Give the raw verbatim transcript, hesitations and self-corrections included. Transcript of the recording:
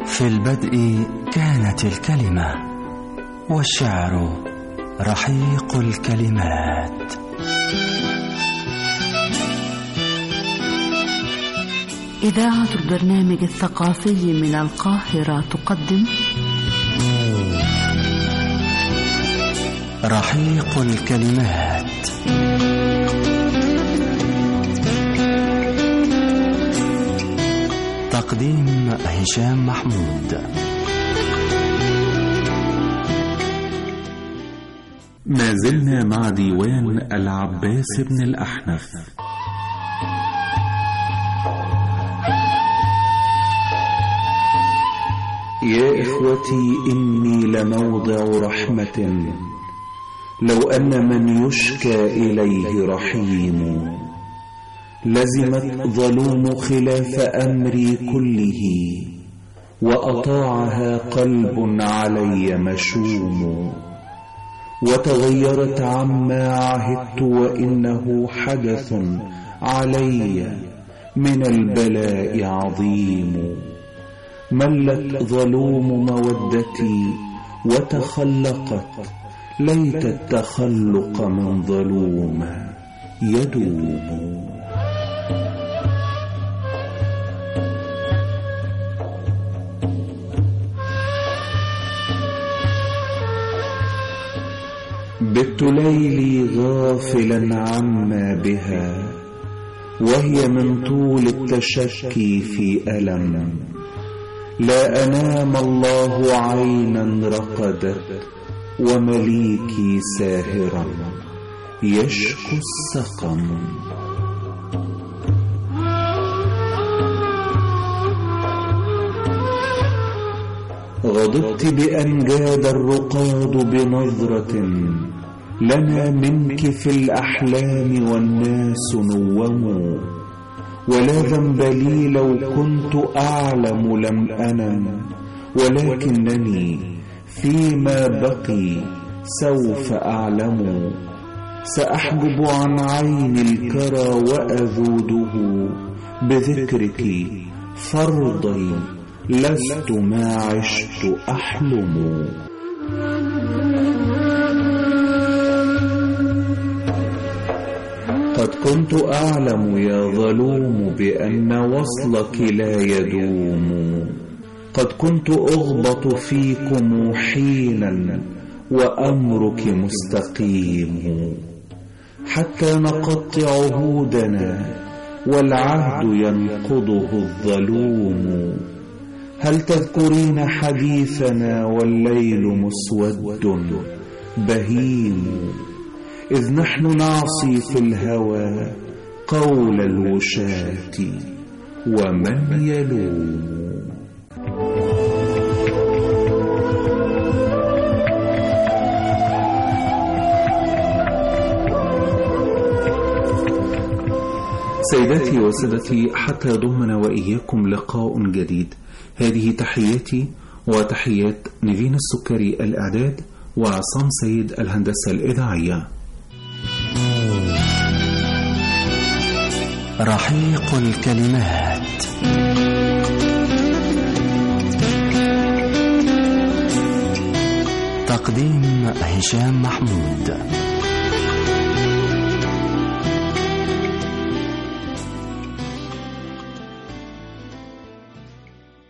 في البدء كانت الكلمة، والشعر رحيق الكلمات. إذاعة البرنامج الثقافي من القاهرة تقدم رحيق الكلمات. تقديم هشام محمود. ما زلنا مع ديوان العباس بن الأحنف. يا إخوتي، إني لموضع رحمة، لو أن من يشكى إليه رحيم. لزمت ظلوم خلاف أمري كله، وأطاعها قلب علي مشوم. وتغيرت عما عهدت، وإنه حدث علي من البلاء عظيم. ملت ظلوم مودتي وتخلقت، ليت التخلق من ظلوم يدوم. بت ليلي غافلا عما بها، وهي من طول التشكي في ألم. لا أنام الله عينا رقدت، ومليكي ساهرا يشكو السقم. غضبت بأن جاد الرقاد بنظرة لنا منك في الأحلام، والناس نوموا. ولا ذنب لي لو كنت أعلم لم أنم، ولكنني فيما بقي سوف أعلم. سأحجب عن عين الكرى وأذوده بذكرك فرضي، لست ما عشت أحلم. قد كنت أعلم يا ظلوم بأن وصلك لا يدوم. قد كنت أغبط فيكم حينا، وأمرك مستقيم. حتى نقضت عهودنا، والعهد ينقضه الظلوم. هل تذكرين حديثنا والليل مسود بهيم، إذ نحن نعصي في الهوى قول الوشاة ومن يلوم. سيداتي وسادتي، حتى يضمنا وإياكم لقاء جديد. هذه تحياتي وتحيات نيفين السكري الإعداد، وعصام سيد الهندسة الإذاعية. رحيق الكلمات. تقديم هشام محمود.